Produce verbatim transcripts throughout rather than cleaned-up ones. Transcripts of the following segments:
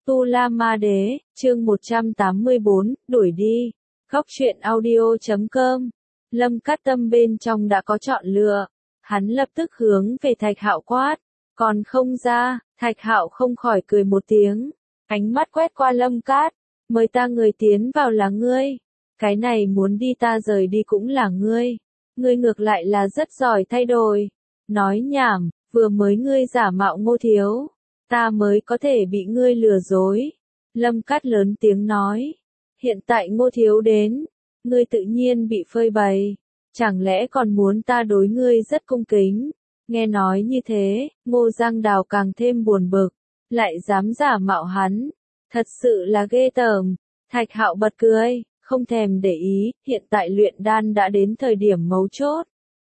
Tu La Ma Đế, chương một trăm tám mươi bốn, đuổi đi. Góc truyện audio chấm com. Lâm Cát Tâm bên trong đã có chọn lựa. Hắn lập tức hướng về Thạch Hạo quát. Còn không ra, Thạch Hạo không khỏi cười một tiếng. Ánh mắt quét qua Lâm Cát. Mời ta người tiến vào là ngươi. Cái này muốn đi ta rời đi cũng là ngươi. Ngươi ngược lại là rất giỏi thay đổi. Nói nhảm, vừa mới ngươi giả mạo Ngô Thiếu. Ta mới có thể bị ngươi lừa dối. Lâm Cát lớn tiếng nói. Hiện tại Ngô Thiếu đến. Ngươi tự nhiên bị phơi bày. Chẳng lẽ còn muốn ta đối ngươi rất cung kính. Nghe nói như thế, Ngô Giang Đào càng thêm buồn bực. Lại dám giả mạo hắn. Thật sự là ghê tởm. Thạch Hạo bật cười, không thèm để ý, hiện tại luyện đan đã đến thời điểm mấu chốt.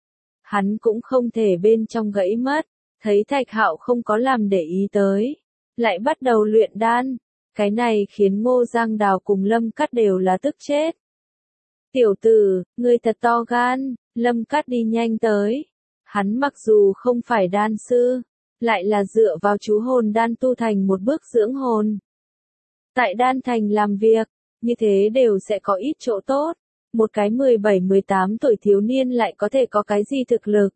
Hắn cũng không thể bên trong gãy mất. Thấy Thạch Hạo không có làm để ý tới, lại bắt đầu luyện đan, cái này khiến Ngô Giang Đào cùng Lâm Cát đều là tức chết. Tiểu tử, ngươi thật to gan, Lâm Cát đi nhanh tới. Hắn mặc dù không phải đan sư, lại là dựa vào chú hồn đan tu thành một bước dưỡng hồn. Tại đan thành làm việc, như thế đều sẽ có ít chỗ tốt. Một cái mười bảy mười tám tuổi thiếu niên lại có thể có cái gì thực lực.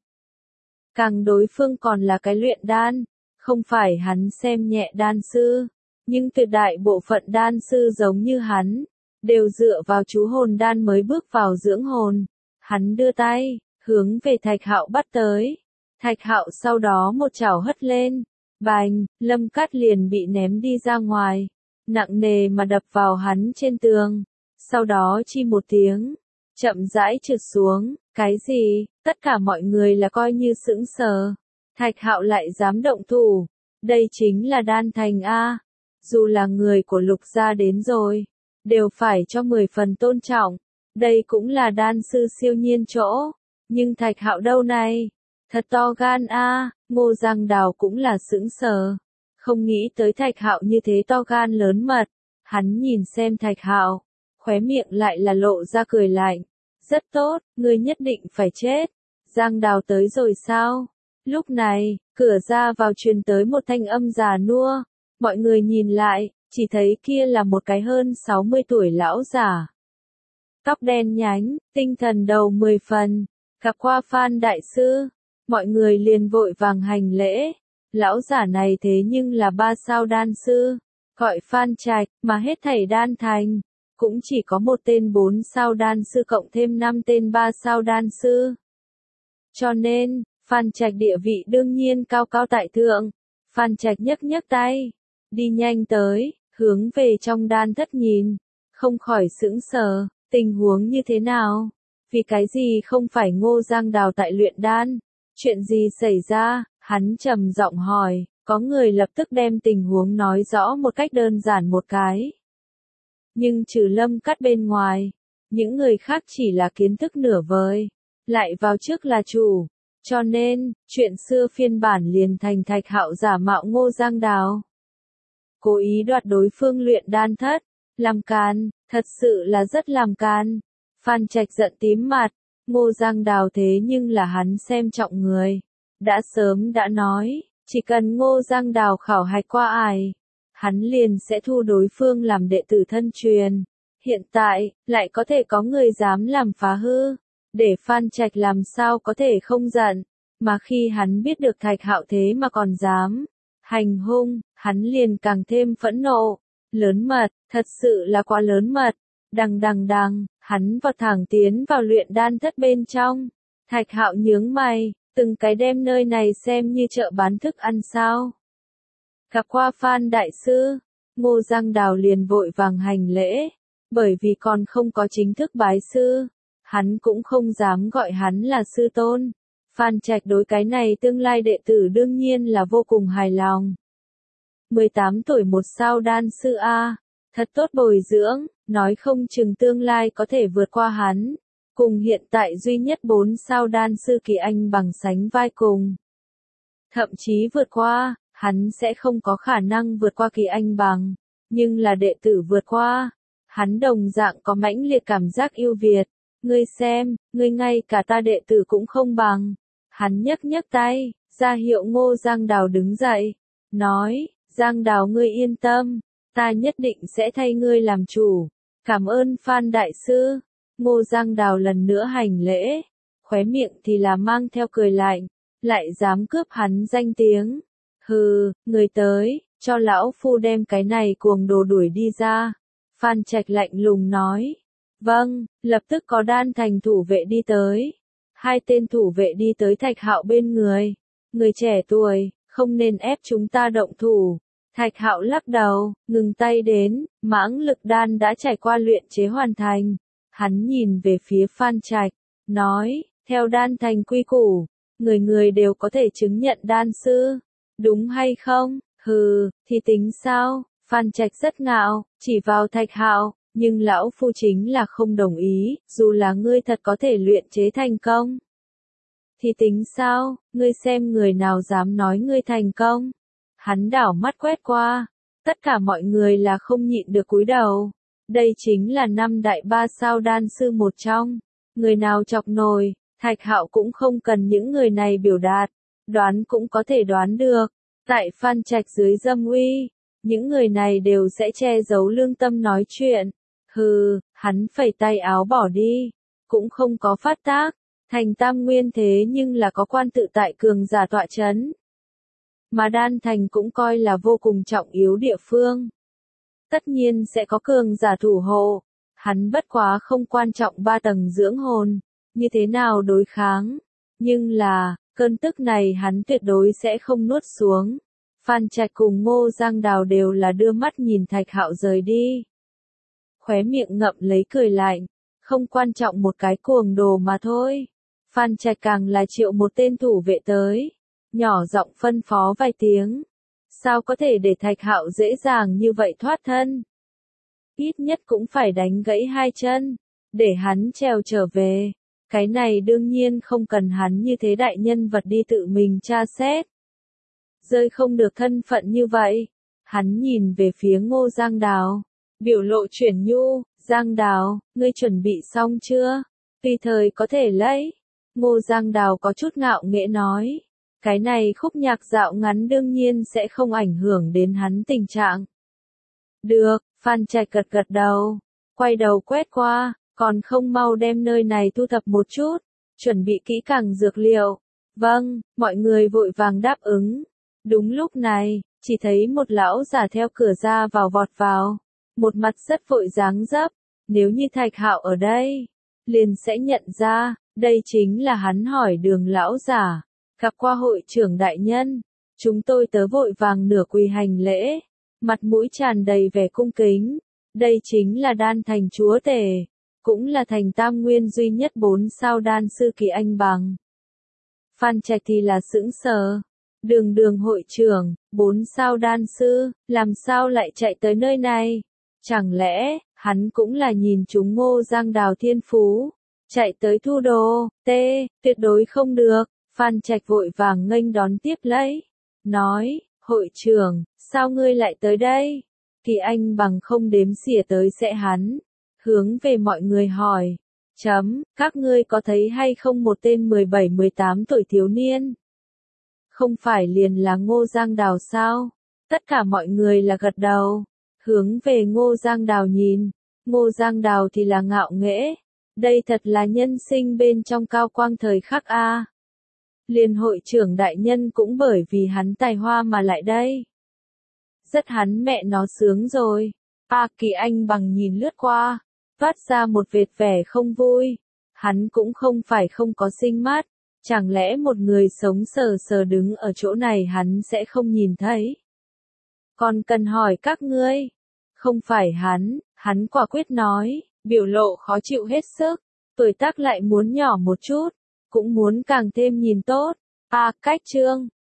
Càng đối phương còn là cái luyện đan, không phải hắn xem nhẹ đan sư, nhưng tuyệt đại bộ phận đan sư giống như hắn, đều dựa vào chú hồn đan mới bước vào dưỡng hồn. Hắn đưa tay, hướng về Thạch Hạo bắt tới. Thạch Hạo sau đó một chảo hất lên, bành, Lâm Cát liền bị ném đi ra ngoài, nặng nề mà đập vào hắn trên tường, sau đó chi một tiếng, chậm rãi trượt xuống. Cái gì? Tất cả mọi người là coi như sững sờ. Thạch Hạo lại dám động thủ. Đây chính là đan thành A. Dù là người của Lục gia đến rồi, đều phải cho mười phần tôn trọng. Đây cũng là đan sư siêu nhiên chỗ. Nhưng Thạch Hạo đâu này? Thật to gan A. Ngô Giang Đào cũng là sững sờ. Không nghĩ tới Thạch Hạo như thế to gan lớn mật. Hắn nhìn xem Thạch Hạo, khóe miệng lại là lộ ra cười lạnh. Rất tốt, ngươi nhất định phải chết. Giang Đào tới rồi sao? Lúc này, cửa ra vào truyền tới một thanh âm già nua. Mọi người nhìn lại, chỉ thấy kia là một cái hơn sáu mươi tuổi lão giả. Tóc đen nhánh, tinh thần đầu mười phần. Gặp qua Phan Đại Sư. Mọi người liền vội vàng hành lễ. Lão giả này thế nhưng là ba sao đan sư. Gọi Phan Trạch, mà hết thảy đan thành. Cũng chỉ có một tên bốn sao đan sư cộng thêm năm tên ba sao đan sư. Cho nên, Phan Trạch địa vị đương nhiên cao cao tại thượng. Phan Trạch nhấc nhấc tay, đi nhanh tới, hướng về trong đan thất nhìn, không khỏi sững sờ, tình huống như thế nào? Vì cái gì không phải Ngô Giang Đào tại luyện đan? Chuyện gì xảy ra? Hắn trầm giọng hỏi, có người lập tức đem tình huống nói rõ một cách đơn giản một cái. Nhưng trừ Lâm Cát bên ngoài, những người khác chỉ là kiến thức nửa vời, lại vào trước là chủ, cho nên, chuyện xưa phiên bản liền thành Thạch Hạo giả mạo Ngô Giang Đào. Cố ý đoạt đối phương luyện đan thất, làm càn, thật sự là rất làm càn. Phan Trạch giận tím mặt, Ngô Giang Đào thế nhưng là hắn xem trọng người. Đã sớm đã nói, chỉ cần Ngô Giang Đào khảo hạch qua ải, hắn liền sẽ thu đối phương làm đệ tử thân truyền. Hiện tại, lại có thể có người dám làm phá hư, để Phan Trạch làm sao có thể không giận, mà khi hắn biết được Thạch Hạo thế mà còn dám hành hung, hắn liền càng thêm phẫn nộ. Lớn mật, thật sự là quá lớn mật. Đằng đằng đằng, hắn vào thẳng tiến vào luyện đan thất bên trong. Thạch Hạo nhướng mày, từng cái đem nơi này xem như chợ bán thức ăn sao? Gặp qua Phan Đại Sư, Ngô Giang Đào liền vội vàng hành lễ, bởi vì còn không có chính thức bái sư, hắn cũng không dám gọi hắn là sư tôn. Phan Trạch đối cái này tương lai đệ tử đương nhiên là vô cùng hài lòng. mười tám tuổi một sao đan sư A, thật tốt bồi dưỡng, nói không chừng tương lai có thể vượt qua hắn, cùng hiện tại duy nhất bốn sao đan sư Kỳ Anh bằng sánh vai cùng. Thậm chí vượt qua. Hắn sẽ không có khả năng vượt qua Kỳ Anh bằng, nhưng là đệ tử vượt qua, hắn đồng dạng có mãnh liệt cảm giác ưu việt. Ngươi xem, ngươi ngay cả ta đệ tử cũng không bằng. Hắn nhấc nhấc tay, ra hiệu Ngô Giang Đào đứng dậy, nói, Giang Đào ngươi yên tâm, Ta nhất định sẽ thay ngươi làm chủ. Cảm ơn Phan Đại Sư. Ngô Giang Đào lần nữa hành lễ, khóe miệng thì là mang theo cười lạnh, lại dám cướp hắn danh tiếng. Hừ, người tới, cho lão phu đem cái này cuồng đồ đuổi đi ra. Phan Trạch lạnh lùng nói. Vâng, lập tức có đan thành thủ vệ đi tới. Hai tên thủ vệ đi tới Thạch Hạo bên người. Người trẻ tuổi, không nên ép chúng ta động thủ. Thạch Hạo lắc đầu, ngừng tay đến, mãng lực đan đã trải qua luyện chế hoàn thành. Hắn nhìn về phía Phan Trạch, nói, theo đan thành quy củ, người người đều có thể chứng nhận đan sư. Đúng hay không? Hừ, thì tính sao? Phan Trạch rất ngạo, chỉ vào Thạch Hạo, nhưng lão phu chính là không đồng ý, dù là ngươi thật có thể luyện chế thành công. Thì tính sao? Ngươi xem người nào dám nói ngươi thành công? Hắn đảo mắt quét qua, tất cả mọi người là không nhịn được cúi đầu. Đây chính là năm đại ba sao đan sư một trong. Người nào chọc nổi, Thạch Hạo cũng không cần những người này biểu đạt. Đoán cũng có thể đoán được. Tại Phan Trạch dưới dâm uy, những người này đều sẽ che giấu lương tâm nói chuyện. Hừ, hắn phẩy tay áo bỏ đi. Cũng không có phát tác. Thành Tam Nguyên thế nhưng là có quan tự tại cường giả tọa chấn. Mà đan thành cũng coi là vô cùng trọng yếu địa phương. Tất nhiên sẽ có cường giả thủ hộ. Hắn bất quá không quan trọng ba tầng dưỡng hồn. Như thế nào đối kháng. Nhưng là, cơn tức này hắn tuyệt đối sẽ không nuốt xuống. Phan Trạch cùng Ngô Giang Đào đều là đưa mắt nhìn Thạch Hạo rời đi. Khóe miệng ngậm lấy cười lạnh. Không quan trọng một cái cuồng đồ mà thôi. Phan Trạch càng là triệu một tên thủ vệ tới. Nhỏ giọng phân phó vài tiếng. Sao có thể để Thạch Hạo dễ dàng như vậy thoát thân? Ít nhất cũng phải đánh gãy hai chân, để hắn trèo trở về. Cái này đương nhiên không cần hắn như thế đại nhân vật đi tự mình tra xét. Rơi không được thân phận như vậy. Hắn nhìn về phía Ngô Giang Đào. Biểu lộ chuyển nhu. Giang Đào, ngươi chuẩn bị xong chưa? Tùy thời có thể lấy. Ngô Giang Đào có chút ngạo nghễ nói. Cái này khúc nhạc dạo ngắn đương nhiên sẽ không ảnh hưởng đến hắn tình trạng. Được, Phan Trạch gật gật đầu. Quay đầu quét qua, còn không mau đem nơi này thu thập một chút. Chuẩn bị kỹ càng dược liệu. Vâng, mọi người vội vàng đáp ứng. Đúng lúc này, chỉ thấy một lão giả theo cửa ra vào vọt vào. Một mặt rất vội dáng dấp. Nếu như Thạch Hạo ở đây, liền sẽ nhận ra, đây chính là hắn hỏi đường lão giả. Gặp qua hội trưởng đại nhân, chúng tôi tớ vội vàng nửa quỳ hành lễ, mặt mũi tràn đầy vẻ cung kính. Đây chính là đan thành chúa tể, cũng là thành Tam Nguyên duy nhất bốn sao đan sư Kỳ Anh Bằng. Phan Trạch thì là sững sờ. Đường đường hội trưởng, bốn sao đan sư, làm sao lại chạy tới nơi này? Chẳng lẽ, hắn cũng là nhìn chúng Ngô Giang Đào thiên phú, chạy tới thu đồ, tê, tuyệt đối không được. Phan Trạch vội vàng nghênh đón tiếp lấy, nói, hội trưởng, sao ngươi lại tới đây? Kỳ Anh Bằng không đếm xỉa tới sẽ hắn, hướng về mọi người hỏi, chấm, các ngươi có thấy hay không một tên mười bảy mười tám tuổi thiếu niên? Không phải liền là Ngô Giang Đào sao? Tất cả mọi người là gật đầu, hướng về Ngô Giang Đào nhìn, Ngô Giang Đào thì là ngạo nghễ, đây thật là nhân sinh bên trong cao quang thời khắc a. Liên hội trưởng đại nhân cũng bởi vì hắn tài hoa mà lại đây. Rất hắn mẹ nó sướng rồi. A Kỳ Anh Bằng nhìn lướt qua, phát ra một vệt vẻ không vui. Hắn cũng không phải không có sinh mắt, chẳng lẽ một người sống sờ sờ đứng ở chỗ này hắn sẽ không nhìn thấy. Còn cần hỏi các ngươi, không phải hắn, hắn quả quyết nói, biểu lộ khó chịu hết sức, tuổi tác lại muốn nhỏ một chút. Cũng muốn càng thêm nhìn tốt. A cách chương,